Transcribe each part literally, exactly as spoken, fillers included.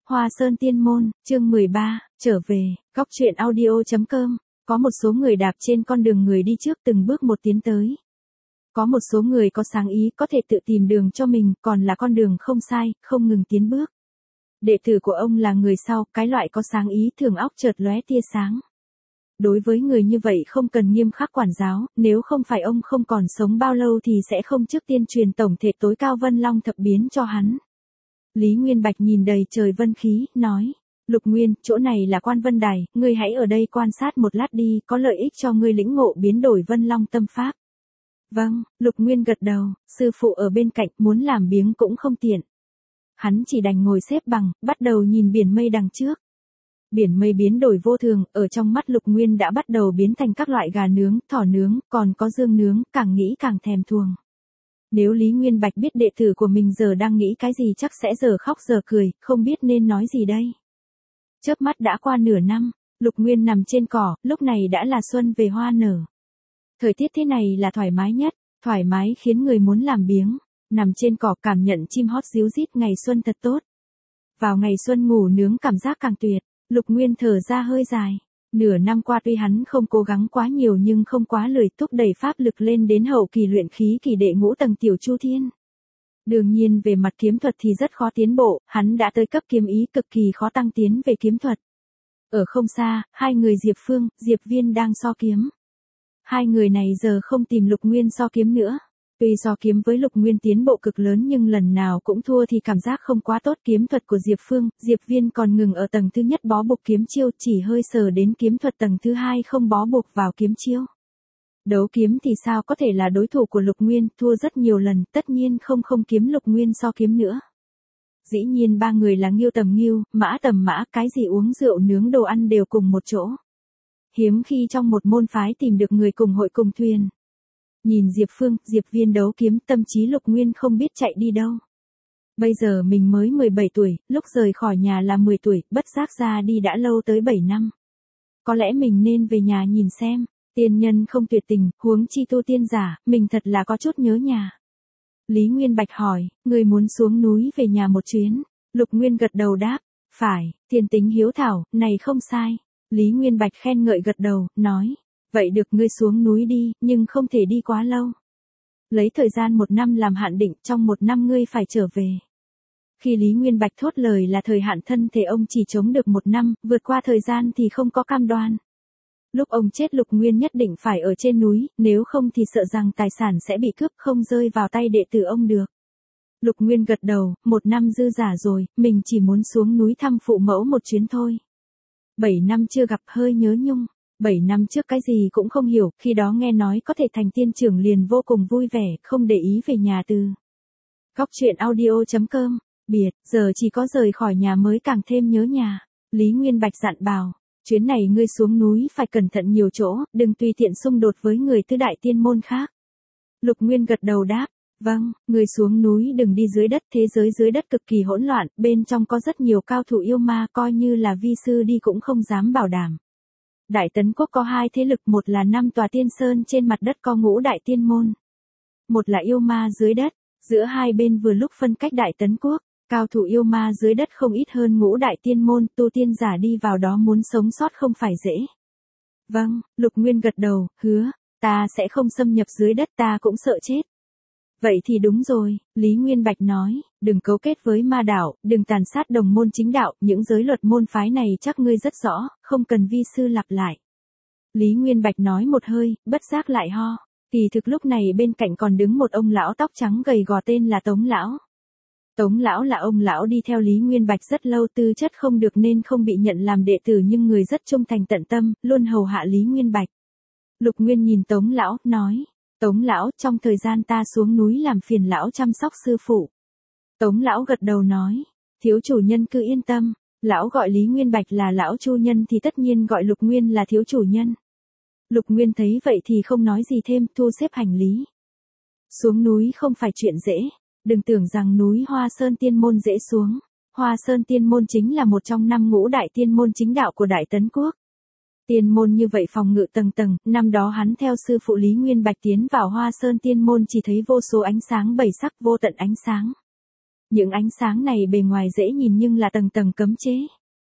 Hoa Sơn Tiên Môn, chương mười ba, trở về, góc truyện audio chấm com. Có một số người đạp trên con đường người đi trước từng bước một tiến tới. Có một số người có sáng ý có thể tự tìm đường cho mình, còn là con đường không sai, không ngừng tiến bước. Đệ tử của ông là người sau, cái loại có sáng ý thường óc chợt lóe tia sáng. Đối với người như vậy không cần nghiêm khắc quản giáo, nếu không phải ông không còn sống bao lâu thì sẽ không trước tiên truyền tổng thể tối cao Vân Long thập biến cho hắn. Lý Nguyên Bạch nhìn đầy trời vân khí, nói, Lục Nguyên, chỗ này là Quan Vân Đài, ngươi hãy ở đây quan sát một lát đi, có lợi ích cho ngươi lĩnh ngộ biến đổi Vân Long tâm pháp. Vâng, Lục Nguyên gật đầu, sư phụ ở bên cạnh, muốn làm biếng cũng không tiện. Hắn chỉ đành ngồi xếp bằng, bắt đầu nhìn biển mây đằng trước. Biển mây biến đổi vô thường, ở trong mắt Lục Nguyên đã bắt đầu biến thành các loại gà nướng, thỏ nướng, còn có dương nướng, càng nghĩ càng thèm thuồng. Nếu Lý Nguyên Bạch biết đệ tử của mình giờ đang nghĩ cái gì chắc sẽ giờ khóc giờ cười, không biết nên nói gì đây. Chớp mắt đã qua nửa năm, Lục Nguyên nằm trên cỏ, lúc này đã là xuân về hoa nở. Thời tiết thế này là thoải mái nhất, thoải mái khiến người muốn làm biếng, nằm trên cỏ cảm nhận chim hót ríu rít ngày xuân thật tốt. Vào ngày xuân ngủ nướng cảm giác càng tuyệt, Lục Nguyên thở ra hơi dài. Nửa năm qua tuy hắn không cố gắng quá nhiều nhưng không quá lười thúc đẩy pháp lực lên đến hậu kỳ luyện khí kỳ đệ ngũ tầng tiểu chu thiên. Đương nhiên về mặt kiếm thuật thì rất khó tiến bộ, hắn đã tới cấp kiếm ý cực kỳ khó tăng tiến về kiếm thuật. Ở không xa, hai người Diệp Phương, Diệp Viên đang so kiếm. Hai người này giờ không tìm Lục Nguyên so kiếm nữa. Tuy so kiếm với Lục Nguyên tiến bộ cực lớn nhưng lần nào cũng thua thì cảm giác không quá tốt. Kiếm thuật của Diệp Phương, Diệp Viên còn ngừng ở tầng thứ nhất bó buộc kiếm chiêu, chỉ hơi sờ đến kiếm thuật tầng thứ hai không bó buộc vào kiếm chiêu. Đấu kiếm thì sao có thể là đối thủ của Lục Nguyên, thua rất nhiều lần, tất nhiên không không kiếm Lục Nguyên so kiếm nữa. Dĩ nhiên ba người là Nghiêu tầm Nghiêu, Mã tầm Mã, cái gì uống rượu nướng đồ ăn đều cùng một chỗ. Hiếm khi trong một môn phái tìm được người cùng hội cùng thuyền. Nhìn Diệp Phương, Diệp Viên đấu kiếm, tâm trí Lục Nguyên không biết chạy đi đâu. Bây giờ mình mới mười bảy tuổi, lúc rời khỏi nhà là mười tuổi, bất giác ra đi đã lâu tới bảy năm. Có lẽ mình nên về nhà nhìn xem, tiên nhân không tuyệt tình, huống chi tu tiên giả, mình thật là có chút nhớ nhà. Lý Nguyên Bạch hỏi, người muốn xuống núi về nhà một chuyến? Lục Nguyên gật đầu đáp, phải, thiên tính hiếu thảo, này không sai. Lý Nguyên Bạch khen ngợi gật đầu, nói. Vậy được ngươi xuống núi đi, nhưng không thể đi quá lâu. Lấy thời gian một năm làm hạn định, trong một năm ngươi phải trở về. Khi Lý Nguyên Bạch thốt lời là thời hạn thân thể ông chỉ chống được một năm, vượt qua thời gian thì không có cam đoan. Lúc ông chết Lục Nguyên nhất định phải ở trên núi, nếu không thì sợ rằng tài sản sẽ bị cướp không rơi vào tay đệ tử ông được. Lục Nguyên gật đầu, một năm dư giả rồi, mình chỉ muốn xuống núi thăm phụ mẫu một chuyến thôi. Bảy năm chưa gặp hơi nhớ nhung. Bảy năm trước cái gì cũng không hiểu, khi đó nghe nói có thể thành tiên trưởng liền vô cùng vui vẻ, không để ý về nhà từ. Góc truyện audio chấm com, biệt, giờ chỉ có rời khỏi nhà mới càng thêm nhớ nhà. Lý Nguyên Bạch dặn bảo, chuyến này ngươi xuống núi phải cẩn thận nhiều chỗ, đừng tùy tiện xung đột với người tứ đại tiên môn khác. Lục Nguyên gật đầu đáp, vâng, ngươi xuống núi đừng đi dưới đất, thế giới dưới đất cực kỳ hỗn loạn, bên trong có rất nhiều cao thủ yêu ma, coi như là vi sư đi cũng không dám bảo đảm. Đại Tấn Quốc có hai thế lực, một là năm tòa tiên sơn trên mặt đất có ngũ đại tiên môn. Một là yêu ma dưới đất, giữa hai bên vừa lúc phân cách Đại Tấn Quốc, cao thủ yêu ma dưới đất không ít hơn ngũ đại tiên môn, tu tiên giả đi vào đó muốn sống sót không phải dễ. Vâng, Lục Nguyên gật đầu, hứa, ta sẽ không xâm nhập dưới đất, ta cũng sợ chết. Vậy thì đúng rồi, Lý Nguyên Bạch nói, đừng cấu kết với ma đạo, đừng tàn sát đồng môn chính đạo, những giới luật môn phái này chắc ngươi rất rõ, không cần vi sư lặp lại. Lý Nguyên Bạch nói một hơi, bất giác lại ho, kỳ thực lúc này bên cạnh còn đứng một ông lão tóc trắng gầy gò tên là Tống Lão. Tống Lão là ông lão đi theo Lý Nguyên Bạch rất lâu, tư chất không được nên không bị nhận làm đệ tử nhưng người rất trung thành tận tâm, luôn hầu hạ Lý Nguyên Bạch. Lục Nguyên nhìn Tống Lão, nói. Tống Lão, trong thời gian ta xuống núi làm phiền lão chăm sóc sư phụ. Tống Lão gật đầu nói, thiếu chủ nhân cứ yên tâm, lão gọi Lý Nguyên Bạch là lão chu nhân thì tất nhiên gọi Lục Nguyên là thiếu chủ nhân. Lục Nguyên thấy vậy thì không nói gì thêm, thu xếp hành lý. Xuống núi không phải chuyện dễ, đừng tưởng rằng núi Hoa Sơn Tiên Môn dễ xuống. Hoa Sơn Tiên Môn chính là một trong năm ngũ đại tiên môn chính đạo của Đại Tấn Quốc. Tiên môn như vậy phòng ngự tầng tầng, năm đó hắn theo sư phụ Lý Nguyên Bạch tiến vào Hoa Sơn Tiên Môn chỉ thấy vô số ánh sáng bảy sắc, vô tận ánh sáng. Những ánh sáng này bề ngoài dễ nhìn nhưng là tầng tầng cấm chế.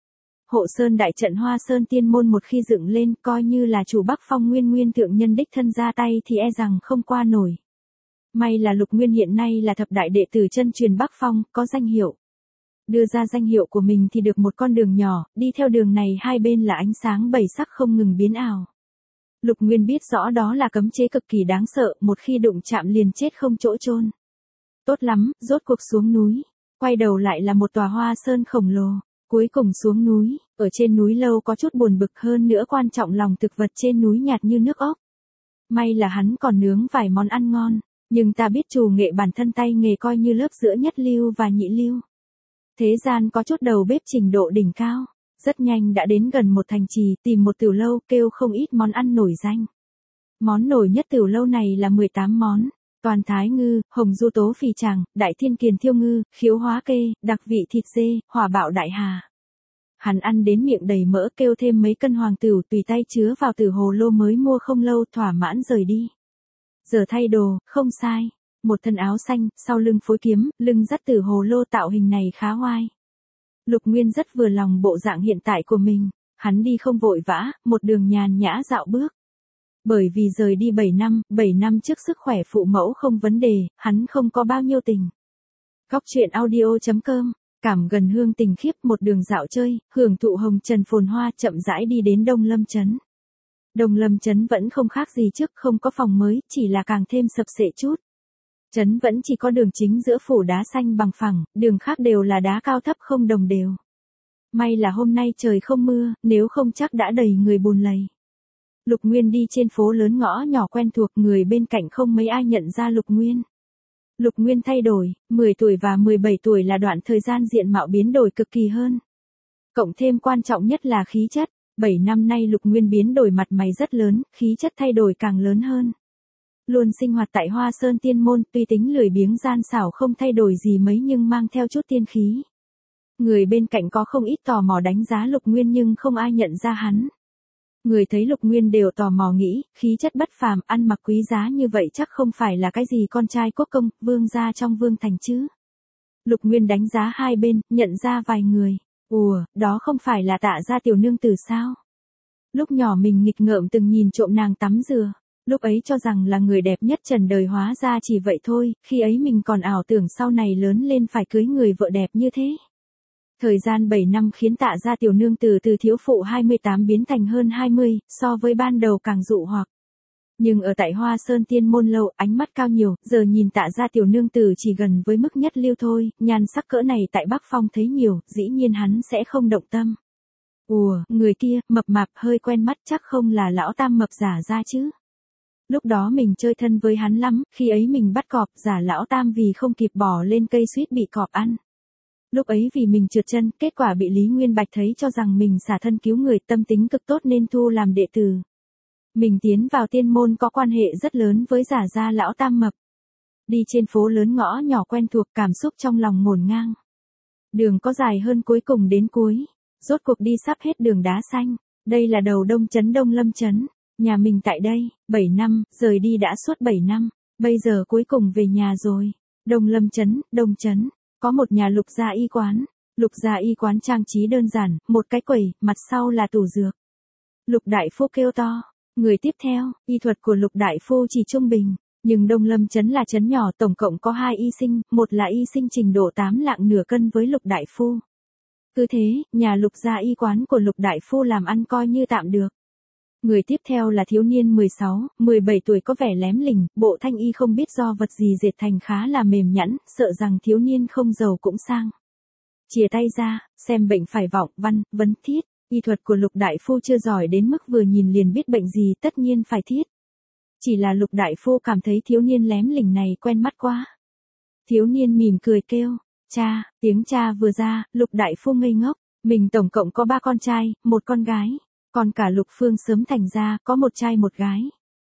Hộ Sơn đại trận Hoa Sơn Tiên Môn một khi dựng lên, coi như là chủ Bắc Phong Nguyên Nguyên thượng nhân đích thân ra tay thì e rằng không qua nổi. May là Lục Nguyên hiện nay là thập đại đệ tử chân truyền Bắc Phong, có danh hiệu. Đưa ra danh hiệu của mình thì được một con đường nhỏ, đi theo đường này hai bên là ánh sáng bảy sắc không ngừng biến ảo. Lục Nguyên biết rõ đó là cấm chế cực kỳ đáng sợ, một khi đụng chạm liền chết không chỗ chôn. Tốt lắm, rốt cuộc xuống núi. Quay đầu lại là một tòa Hoa Sơn khổng lồ. Cuối cùng xuống núi, ở trên núi lâu có chút buồn bực, hơn nữa quan trọng lòng thực vật trên núi nhạt như nước ốc. May là hắn còn nướng vài món ăn ngon, nhưng ta biết trù nghệ bản thân tay nghề coi như lớp giữa nhất lưu và nhị lưu. Thế gian có chút đầu bếp trình độ đỉnh cao, rất nhanh đã đến gần một thành trì, tìm một tiểu lâu, kêu không ít món ăn nổi danh. Món nổi nhất tiểu lâu này là mười tám món. Toàn thái ngư, hồng du tố phì tràng, đại thiên kiền thiêu ngư, khiếu hóa kê, đặc vị thịt dê, hỏa bạo đại hà. Hắn ăn đến miệng đầy mỡ, kêu thêm mấy cân hoàng tửu tùy tay chứa vào tử hồ lô mới mua không lâu, thỏa mãn rời đi. Giờ thay đồ, không sai. Một thân áo xanh, sau lưng phối kiếm, lưng dắt tử hồ lô, tạo hình này khá oai. Lục Nguyên rất vừa lòng bộ dạng hiện tại của mình. Hắn đi không vội vã, một đường nhàn nhã dạo bước. Bởi vì rời đi bảy năm, bảy năm trước sức khỏe phụ mẫu không vấn đề, hắn không có bao nhiêu tình. Góc truyện audio chấm com, cảm gần hương tình khiếp, một đường dạo chơi, hưởng thụ hồng trần phồn hoa, chậm rãi đi đến Đông Lâm Trấn. Đông Lâm Trấn vẫn không khác gì trước, không có phòng mới, chỉ là càng thêm sập sệ chút. Trấn vẫn chỉ có đường chính giữa phủ đá xanh bằng phẳng, đường khác đều là đá cao thấp không đồng đều. May là hôm nay trời không mưa, nếu không chắc đã đầy người bùn lầy. Lục Nguyên đi trên phố lớn ngõ nhỏ quen thuộc, người bên cạnh không mấy ai nhận ra Lục Nguyên. Lục Nguyên thay đổi, mười tuổi và mười bảy tuổi là đoạn thời gian diện mạo biến đổi cực kỳ hơn. Cộng thêm quan trọng nhất là khí chất, bảy năm nay Lục Nguyên biến đổi mặt mày rất lớn, khí chất thay đổi càng lớn hơn. Luôn sinh hoạt tại Hoa Sơn Tiên Môn, tuy tính lười biếng gian xảo không thay đổi gì mấy nhưng mang theo chút tiên khí. Người bên cạnh có không ít tò mò đánh giá Lục Nguyên nhưng không ai nhận ra hắn. Người thấy Lục Nguyên đều tò mò nghĩ, khí chất bất phàm, ăn mặc quý giá như vậy chắc không phải là cái gì con trai quốc công, vương gia trong vương thành chứ. Lục Nguyên đánh giá hai bên, nhận ra vài người. Ủa, đó không phải là Tạ gia tiểu nương tử sao? Lúc nhỏ mình nghịch ngợm từng nhìn trộm nàng tắm dừa. Lúc ấy cho rằng là người đẹp nhất trần đời, hóa ra chỉ vậy thôi, khi ấy mình còn ảo tưởng sau này lớn lên phải cưới người vợ đẹp như thế. Thời gian bảy năm khiến Tạ gia tiểu nương tử từ thiếu phụ hai mươi tám biến thành hơn hai mươi, so với ban đầu càng dụ hoặc. Nhưng ở tại Hoa Sơn Tiên Môn lâu, ánh mắt cao nhiều, giờ nhìn Tạ gia tiểu nương tử chỉ gần với mức nhất lưu thôi, nhan sắc cỡ này tại Bắc Phong thấy nhiều, dĩ nhiên hắn sẽ không động tâm. Ủa, người kia, mập mạp hơi quen mắt, chắc không là lão tam mập giả ra chứ. Lúc đó mình chơi thân với hắn lắm, khi ấy mình bắt cọp, giả lão tam vì không kịp bỏ lên cây suýt bị cọp ăn. Lúc ấy vì mình trượt chân, kết quả bị Lý Nguyên Bạch thấy cho rằng mình xả thân cứu người, tâm tính cực tốt nên thu làm đệ tử. Mình tiến vào tiên môn có quan hệ rất lớn với giả gia lão tam mập. Đi trên phố lớn ngõ nhỏ quen thuộc, cảm xúc trong lòng ngổn ngang. Đường có dài hơn, cuối cùng đến cuối. Rốt cuộc đi sắp hết đường đá xanh. Đây là đầu Đông Trấn, Đông Lâm Trấn. Nhà mình tại đây, bảy năm, rời đi đã suốt bảy năm. Bây giờ cuối cùng về nhà rồi. Đông Lâm Trấn, Đông Trấn. Có một nhà Lục gia y quán. Lục gia y quán trang trí đơn giản, một cái quầy, mặt sau là tủ dược. Lục đại phu kêu to. Người tiếp theo, y thuật của Lục đại phu chỉ trung bình. Nhưng Đông Lâm Trấn là trấn nhỏ, tổng cộng có hai y sinh, một là y sinh trình độ tám lạng nửa cân với Lục đại phu. Cứ thế, nhà Lục gia y quán của Lục đại phu làm ăn coi như tạm được. Người tiếp theo là thiếu niên mười sáu, mười bảy tuổi có vẻ lém lỉnh, bộ thanh y không biết do vật gì dệt thành khá là mềm nhẵn, sợ rằng thiếu niên không giàu cũng sang. Chìa tay ra, xem bệnh phải vọng, văn, vấn, thiết, y thuật của Lục đại phu chưa giỏi đến mức vừa nhìn liền biết bệnh gì, tất nhiên phải thiết. Chỉ là Lục đại phu cảm thấy thiếu niên lém lỉnh này quen mắt quá. Thiếu niên mỉm cười kêu, cha, tiếng cha vừa ra, Lục đại phu ngây ngốc, mình tổng cộng có ba con trai, một con gái. Còn cả Lục Phương sớm thành ra, có một trai một gái.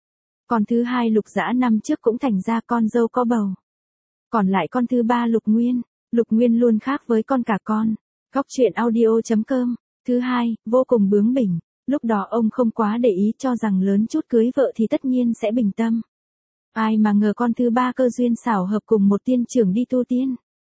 Con thứ hai Lục Dã năm trước cũng thành ra, con dâu có bầu. Còn lại con thứ ba Lục Nguyên. Lục Nguyên luôn khác với con cả con. Góc truyện audio chấm com. Thứ hai, vô cùng bướng bỉnh. Lúc đó ông không quá để ý, cho rằng lớn chút cưới vợ thì tất nhiên sẽ bình tâm. Ai mà ngờ con thứ ba cơ duyên xảo hợp cùng một tiên trưởng đi tu tiên.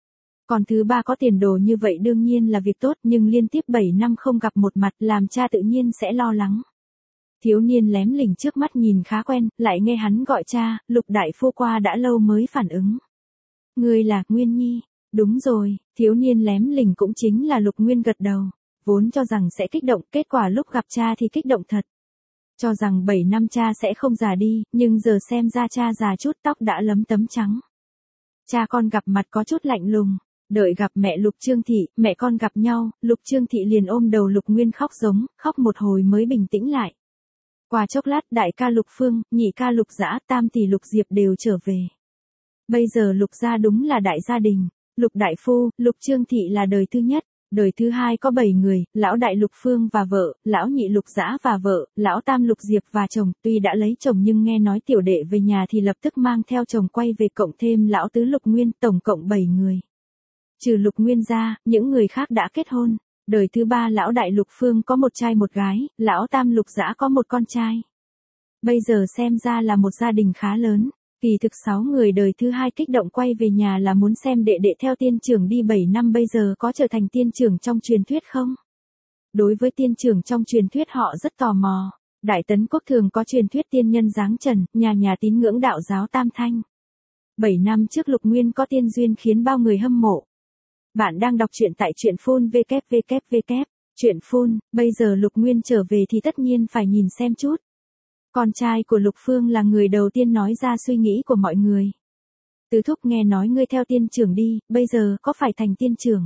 Con thứ ba có tiền đồ như vậy đương nhiên là việc tốt, nhưng liên tiếp bảy năm không gặp một mặt, làm cha tự nhiên sẽ lo lắng. Thiếu niên lém lỉnh trước mắt nhìn khá quen, lại nghe hắn gọi cha, Lục đại phu qua đã lâu mới phản ứng. Ngươi là Nguyên Nhi? Đúng rồi, thiếu niên lém lỉnh cũng chính là Lục Nguyên gật đầu. Vốn cho rằng sẽ kích động, kết quả lúc gặp cha thì kích động thật. Cho rằng bảy năm cha sẽ không già đi, nhưng giờ xem ra cha già chút, tóc đã lấm tấm trắng. Cha con gặp mặt có chút lạnh lùng. Đợi gặp mẹ Lục Trương Thị, mẹ con gặp nhau, Lục Trương Thị liền ôm đầu Lục Nguyên khóc giống, khóc một hồi mới bình tĩnh lại. Qua chốc lát đại ca Lục Phương, nhị ca Lục Dã, tam tỷ Lục Diệp đều trở về. Bây giờ Lục gia đúng là đại gia đình. Lục đại phu, Lục Trương Thị là đời thứ nhất. Đời thứ hai có bảy người, lão đại Lục Phương và vợ, lão nhị Lục Dã và vợ, lão tam Lục Diệp và chồng, tuy đã lấy chồng nhưng nghe nói tiểu đệ về nhà thì lập tức mang theo chồng quay về, cộng thêm lão tứ Lục Nguyên, tổng cộng bảy người. Trừ Lục Nguyên ra, những người khác đã kết hôn. Đời thứ ba lão đại Lục Phương có một trai một gái, lão tam Lục Dã có một con trai. Bây giờ xem ra là một gia đình khá lớn. Kỳ thực sáu người đời thứ hai kích động quay về nhà là muốn xem đệ đệ theo tiên trưởng đi bảy năm bây giờ có trở thành tiên trưởng trong truyền thuyết không? Đối với tiên trưởng trong truyền thuyết họ rất tò mò. Đại Tấn Quốc thường có truyền thuyết tiên nhân giáng trần, nhà nhà tín ngưỡng đạo giáo Tam Thanh. Bảy năm trước Lục Nguyên có tiên duyên khiến bao người hâm mộ. Bạn đang đọc truyện tại truyện phun vê kép vê kép vê kép. Truyện phun, bây giờ Lục Nguyên trở về thì tất nhiên phải nhìn xem chút. Con trai của Lục Phương là người đầu tiên nói ra suy nghĩ của mọi người. Tứ thúc nghe nói ngươi theo tiên trưởng đi, bây giờ có phải thành tiên trưởng?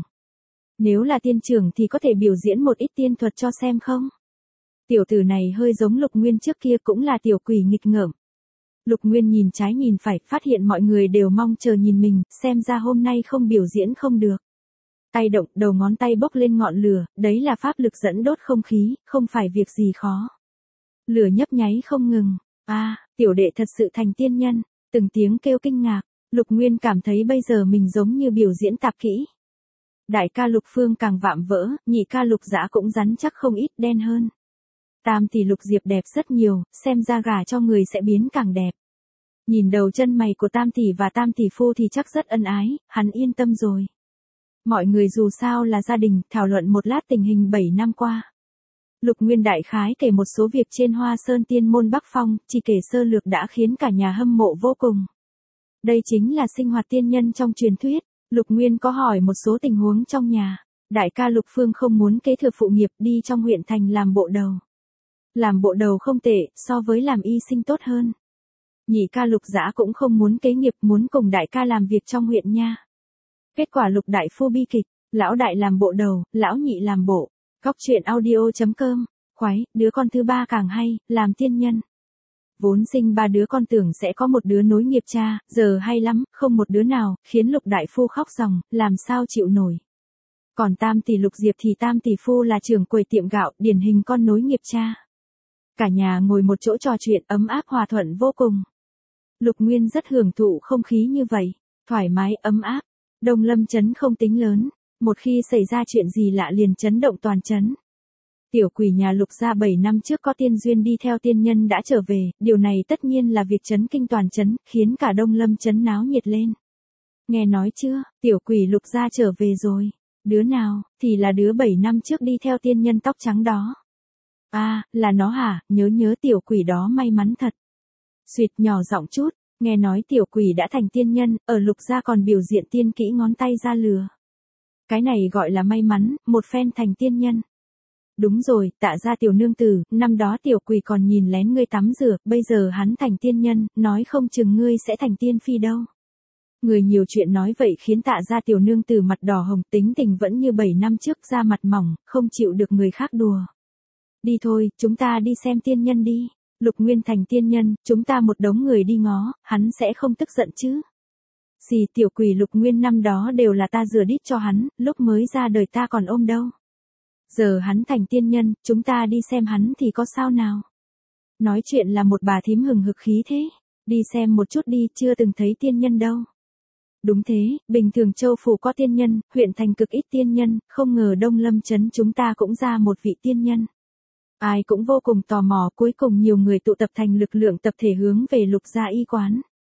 Nếu là tiên trưởng thì có thể biểu diễn một ít tiên thuật cho xem không? Tiểu tử này hơi giống Lục Nguyên trước kia, cũng là tiểu quỷ nghịch ngợm. Lục Nguyên nhìn trái nhìn phải, phát hiện mọi người đều mong chờ nhìn mình, xem ra hôm nay không biểu diễn không được. Tay động, đầu ngón tay bốc lên ngọn lửa, đấy là pháp lực dẫn đốt không khí, không phải việc gì khó. Lửa nhấp nháy không ngừng. A, à, tiểu đệ thật sự thành tiên nhân. Từng tiếng kêu kinh ngạc. Lục Nguyên cảm thấy bây giờ mình giống như biểu diễn tạp kỹ. Đại ca Lục Phương càng vạm vỡ, nhị ca Lục Dã cũng rắn chắc không ít, đen hơn. Tam tỷ Lục Diệp đẹp rất nhiều, xem ra gả cho người sẽ biến càng đẹp. Nhìn đầu chân mày của tam tỷ và tam tỷ phu thì chắc rất ân ái, hắn yên tâm rồi. Mọi người dù sao là gia đình, thảo luận một lát tình hình bảy năm qua. Lục Nguyên đại khái kể một số việc trên Hoa Sơn Tiên môn Bắc Phong, chỉ kể sơ lược đã khiến cả nhà hâm mộ vô cùng. Đây chính là sinh hoạt tiên nhân trong truyền thuyết. Lục Nguyên có hỏi một số tình huống trong nhà. Đại ca Lục Phương không muốn kế thừa phụ nghiệp, đi trong huyện thành làm bộ đầu. Làm bộ đầu không tệ, so với làm y sinh tốt hơn. Nhị ca Lục Dã cũng không muốn kế nghiệp, muốn cùng đại ca làm việc trong huyện nha. Kết quả Lục đại phu bi kịch, lão đại làm bộ đầu, lão nhị làm bộ. Góc truyện audio chấm com, khoái, đứa con thứ ba càng hay, làm tiên nhân. Vốn sinh ba đứa con tưởng sẽ có một đứa nối nghiệp cha, giờ hay lắm, không một đứa nào, khiến Lục đại phu khóc ròng, làm sao chịu nổi. Còn tam tỷ Lục Diệp thì tam tỷ phu là trưởng quầy tiệm gạo, điển hình con nối nghiệp cha. Cả nhà ngồi một chỗ trò chuyện ấm áp hòa thuận vô cùng. Lục Nguyên rất hưởng thụ không khí như vậy, thoải mái ấm áp. Đông Lâm trấn không tính lớn, một khi xảy ra chuyện gì lạ liền chấn động toàn trấn. Tiểu quỷ nhà Lục gia bảy năm trước có tiên duyên đi theo tiên nhân đã trở về, điều này tất nhiên là việc chấn kinh toàn trấn, khiến cả Đông Lâm trấn náo nhiệt lên. Nghe nói chưa, tiểu quỷ Lục gia trở về rồi. Đứa nào, thì là đứa bảy năm trước đi theo tiên nhân tóc trắng đó. À, là nó hả, nhớ nhớ tiểu quỷ đó may mắn thật. Xuyệt nhỏ giọng chút, nghe nói tiểu quỷ đã thành tiên nhân, ở Lục gia còn biểu diễn tiên kỹ ngón tay ra lừa. Cái này gọi là may mắn, một phen thành tiên nhân. Đúng rồi, Tạ gia tiểu nương tử, năm đó tiểu quỷ còn nhìn lén ngươi tắm rửa, bây giờ hắn thành tiên nhân, nói không chừng ngươi sẽ thành tiên phi đâu. Người nhiều chuyện nói vậy khiến Tạ gia tiểu nương tử mặt đỏ hồng, tính tình vẫn như bảy năm trước, da mặt mỏng, không chịu được người khác đùa. Đi thôi, chúng ta đi xem tiên nhân đi. Lục Nguyên thành tiên nhân, chúng ta một đống người đi ngó, hắn sẽ không tức giận chứ. Xì, tiểu quỷ Lục Nguyên năm đó đều là ta rửa đít cho hắn, lúc mới ra đời ta còn ôm đâu. Giờ hắn thành tiên nhân, chúng ta đi xem hắn thì có sao nào. Nói chuyện là một bà thím hừng hực khí thế. Đi xem một chút đi, chưa từng thấy tiên nhân đâu. Đúng thế, bình thường châu phủ có tiên nhân, huyện thành cực ít tiên nhân, không ngờ Đông Lâm trấn chúng ta cũng ra một vị tiên nhân. Ai cũng vô cùng tò mò, cuối cùng nhiều người tụ tập thành lực lượng tập thể hướng về Lục gia y quán.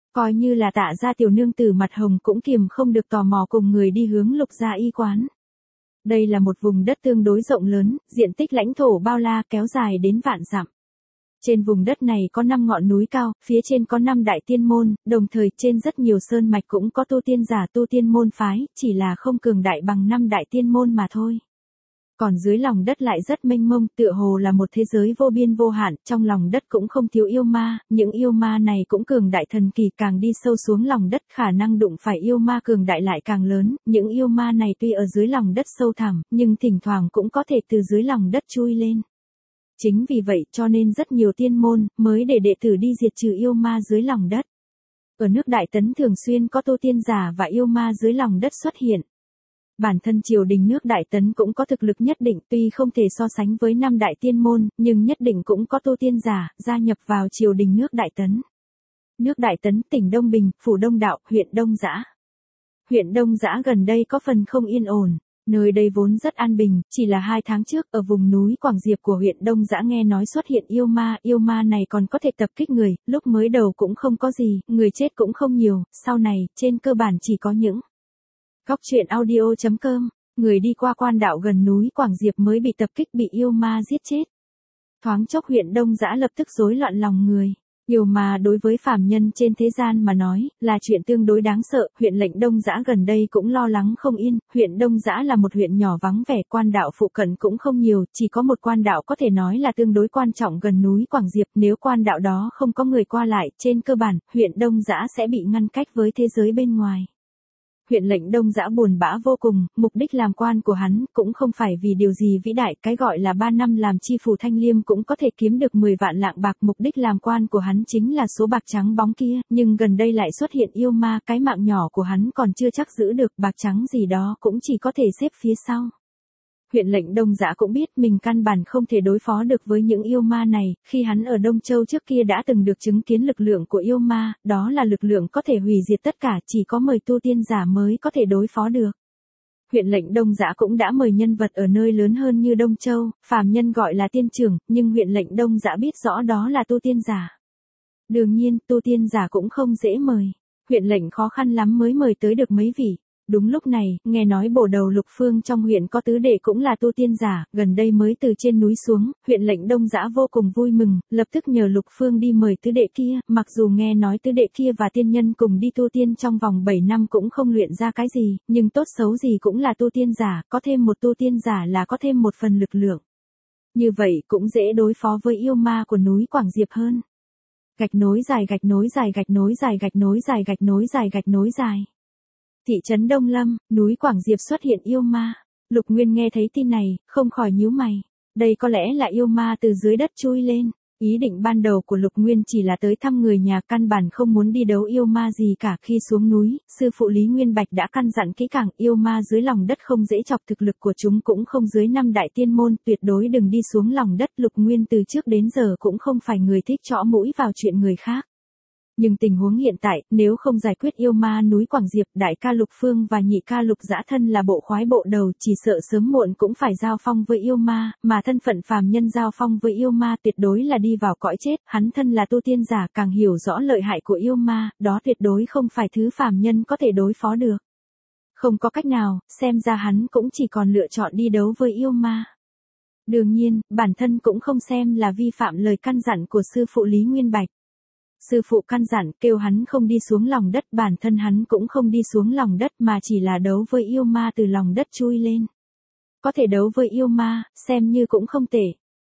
Coi như là Tạ gia tiểu nương tử mặt hồng cũng kiềm không được tò mò cùng người đi hướng Lục gia y quán. Đây là một vùng đất tương đối rộng lớn, diện tích lãnh thổ bao la kéo dài đến vạn dặm. Trên vùng đất này có năm ngọn núi cao, phía trên có năm đại tiên môn, đồng thời trên rất nhiều sơn mạch cũng có tu tiên giả tu tiên môn phái, chỉ là không cường đại bằng năm đại tiên môn mà thôi. Còn dưới lòng đất lại rất mênh mông, tựa hồ là một thế giới vô biên vô hạn, trong lòng đất cũng không thiếu yêu ma, những yêu ma này cũng cường đại thần kỳ, càng đi sâu xuống lòng đất khả năng đụng phải yêu ma cường đại lại càng lớn, những yêu ma này tuy ở dưới lòng đất sâu thẳm, nhưng thỉnh thoảng cũng có thể từ dưới lòng đất chui lên. Chính vì vậy cho nên rất nhiều tiên môn mới để đệ tử đi diệt trừ yêu ma dưới lòng đất. Ở nước Đại Tấn thường xuyên có tu tiên giả và yêu ma dưới lòng đất xuất hiện. Bản thân triều đình nước Đại Tấn cũng có thực lực nhất định, tuy không thể so sánh với năm đại tiên môn, nhưng nhất định cũng có tu tiên giả gia nhập vào triều đình nước Đại Tấn. Nước Đại Tấn, tỉnh Đông Bình, phủ Đông Đạo, huyện Đông Giã. Huyện Đông Giã gần đây có phần không yên ổn. Nơi đây vốn rất an bình, chỉ là hai tháng trước ở vùng núi Quảng Diệp của huyện Đông Giã nghe nói xuất hiện yêu ma, yêu ma này còn có thể tập kích người, lúc mới đầu cũng không có gì, người chết cũng không nhiều, sau này, trên cơ bản chỉ có những. Góc truyện audio chấm com, người đi qua quan đạo gần núi Quảng Diệp mới bị tập kích bị yêu ma giết chết. Thoáng chốc huyện Đông Giã lập tức rối loạn lòng người. Yêu ma đối với phàm nhân trên thế gian mà nói, là chuyện tương đối đáng sợ, huyện lệnh Đông Giã gần đây cũng lo lắng không yên, huyện Đông Giã là một huyện nhỏ vắng vẻ, quan đạo phụ cận cũng không nhiều, chỉ có một quan đạo có thể nói là tương đối quan trọng gần núi Quảng Diệp, nếu quan đạo đó không có người qua lại, trên cơ bản, huyện Đông Giã sẽ bị ngăn cách với thế giới bên ngoài. Huyện lệnh Đông Giã buồn bã vô cùng, mục đích làm quan của hắn cũng không phải vì điều gì vĩ đại, cái gọi là ba năm làm chi phủ Thanh Liêm cũng có thể kiếm được mười vạn lạng bạc, mục đích làm quan của hắn chính là số bạc trắng bóng kia, nhưng gần đây lại xuất hiện yêu ma, cái mạng nhỏ của hắn còn chưa chắc giữ được, bạc trắng gì đó cũng chỉ có thể xếp phía sau. Huyện lệnh Đông Giã cũng biết mình căn bản không thể đối phó được với những yêu ma này, khi hắn ở Đông Châu trước kia đã từng được chứng kiến lực lượng của yêu ma, đó là lực lượng có thể hủy diệt tất cả, chỉ có mời tu tiên giả mới có thể đối phó được. Huyện lệnh Đông Giã cũng đã mời nhân vật ở nơi lớn hơn như Đông Châu, phàm nhân gọi là tiên trưởng, nhưng huyện lệnh Đông Giã biết rõ đó là tu tiên giả. Đương nhiên, tu tiên giả cũng không dễ mời. Huyện lệnh khó khăn lắm mới mời tới được mấy vị. Đúng lúc này, nghe nói bổ đầu Lục Phương trong huyện có tứ đệ cũng là tu tiên giả, gần đây mới từ trên núi xuống, huyện lệnh Đông Giã vô cùng vui mừng, lập tức nhờ Lục Phương đi mời tứ đệ kia, mặc dù nghe nói tứ đệ kia và tiên nhân cùng đi tu tiên trong vòng bảy năm cũng không luyện ra cái gì, nhưng tốt xấu gì cũng là tu tiên giả, có thêm một tu tiên giả là có thêm một phần lực lượng. Như vậy cũng dễ đối phó với yêu ma của núi Quảng Diệp hơn. Gạch nối dài gạch nối dài gạch nối dài gạch nối dài gạch nối dài gạch nối dài. Thị trấn Đông Lâm, núi Quảng Diệp xuất hiện yêu ma. Lục Nguyên nghe thấy tin này, không khỏi nhíu mày. Đây có lẽ là yêu ma từ dưới đất chui lên. Ý định ban đầu của Lục Nguyên chỉ là tới thăm người nhà, căn bản không muốn đi đấu yêu ma gì cả. Khi xuống núi, sư phụ Lý Nguyên Bạch đã căn dặn kỹ càng, yêu ma dưới lòng đất không dễ chọc, thực lực của chúng cũng không dưới năm đại tiên môn, tuyệt đối đừng đi xuống lòng đất. Lục Nguyên từ trước đến giờ cũng không phải người thích chõ mũi vào chuyện người khác. Nhưng tình huống hiện tại, nếu không giải quyết yêu ma núi Quảng Diệp, đại ca Lục Phương và nhị ca Lục Dã thân là bộ khoái bộ đầu, chỉ sợ sớm muộn cũng phải giao phong với yêu ma, mà thân phận phàm nhân giao phong với yêu ma tuyệt đối là đi vào cõi chết, hắn thân là tu tiên giả càng hiểu rõ lợi hại của yêu ma, đó tuyệt đối không phải thứ phàm nhân có thể đối phó được. Không có cách nào, xem ra hắn cũng chỉ còn lựa chọn đi đấu với yêu ma. Đương nhiên, bản thân cũng không xem là vi phạm lời căn dặn của sư phụ Lý Nguyên Bạch. Sư phụ căn dặn kêu hắn không đi xuống lòng đất, bản thân hắn cũng không đi xuống lòng đất mà chỉ là đấu với yêu ma từ lòng đất chui lên. Có thể đấu với yêu ma, xem như cũng không tệ.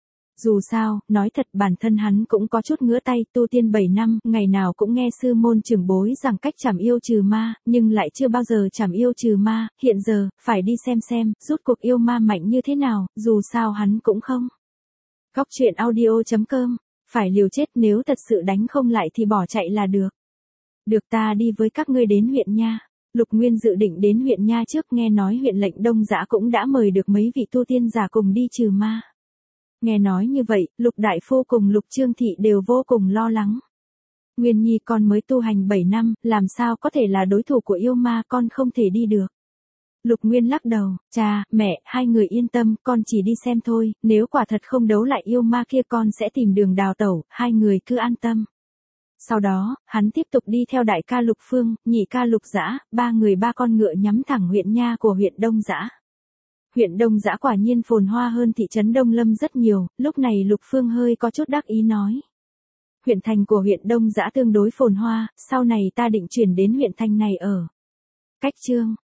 Dù sao, nói thật bản thân hắn cũng có chút ngứa tay, tu tiên bảy năm, ngày nào cũng nghe sư môn trưởng bối rằng cách trảm yêu trừ ma, nhưng lại chưa bao giờ trảm yêu trừ ma, hiện giờ, phải đi xem xem, rút cuộc yêu ma mạnh như thế nào, dù sao hắn cũng không. Góc truyện audio chấm com, phải liều chết, nếu thật sự đánh không lại thì bỏ chạy là được. Được, ta đi với các ngươi đến huyện Nha. Lục Nguyên dự định đến huyện Nha trước, nghe nói huyện lệnh Đông Giã cũng đã mời được mấy vị tu tiên giả cùng đi trừ ma. Nghe nói như vậy, Lục Đại Phu cùng Lục Trương Thị đều vô cùng lo lắng. Nguyên Nhi con mới tu hành bảy năm, làm sao có thể là đối thủ của yêu ma, con không thể đi được. Lục Nguyên lắc đầu, cha, mẹ, hai người yên tâm, con chỉ đi xem thôi, nếu quả thật không đấu lại yêu ma kia con sẽ tìm đường đào tẩu, hai người cứ an tâm. Sau đó, hắn tiếp tục đi theo đại ca Lục Phương, nhị ca Lục Dã, ba người ba con ngựa nhắm thẳng huyện nha của huyện Đông Dã. Huyện Đông Dã quả nhiên phồn hoa hơn thị trấn Đông Lâm rất nhiều, lúc này Lục Phương hơi có chút đắc ý nói. Huyện thành của huyện Đông Dã tương đối phồn hoa, sau này ta định chuyển đến huyện thành này ở. Cách chương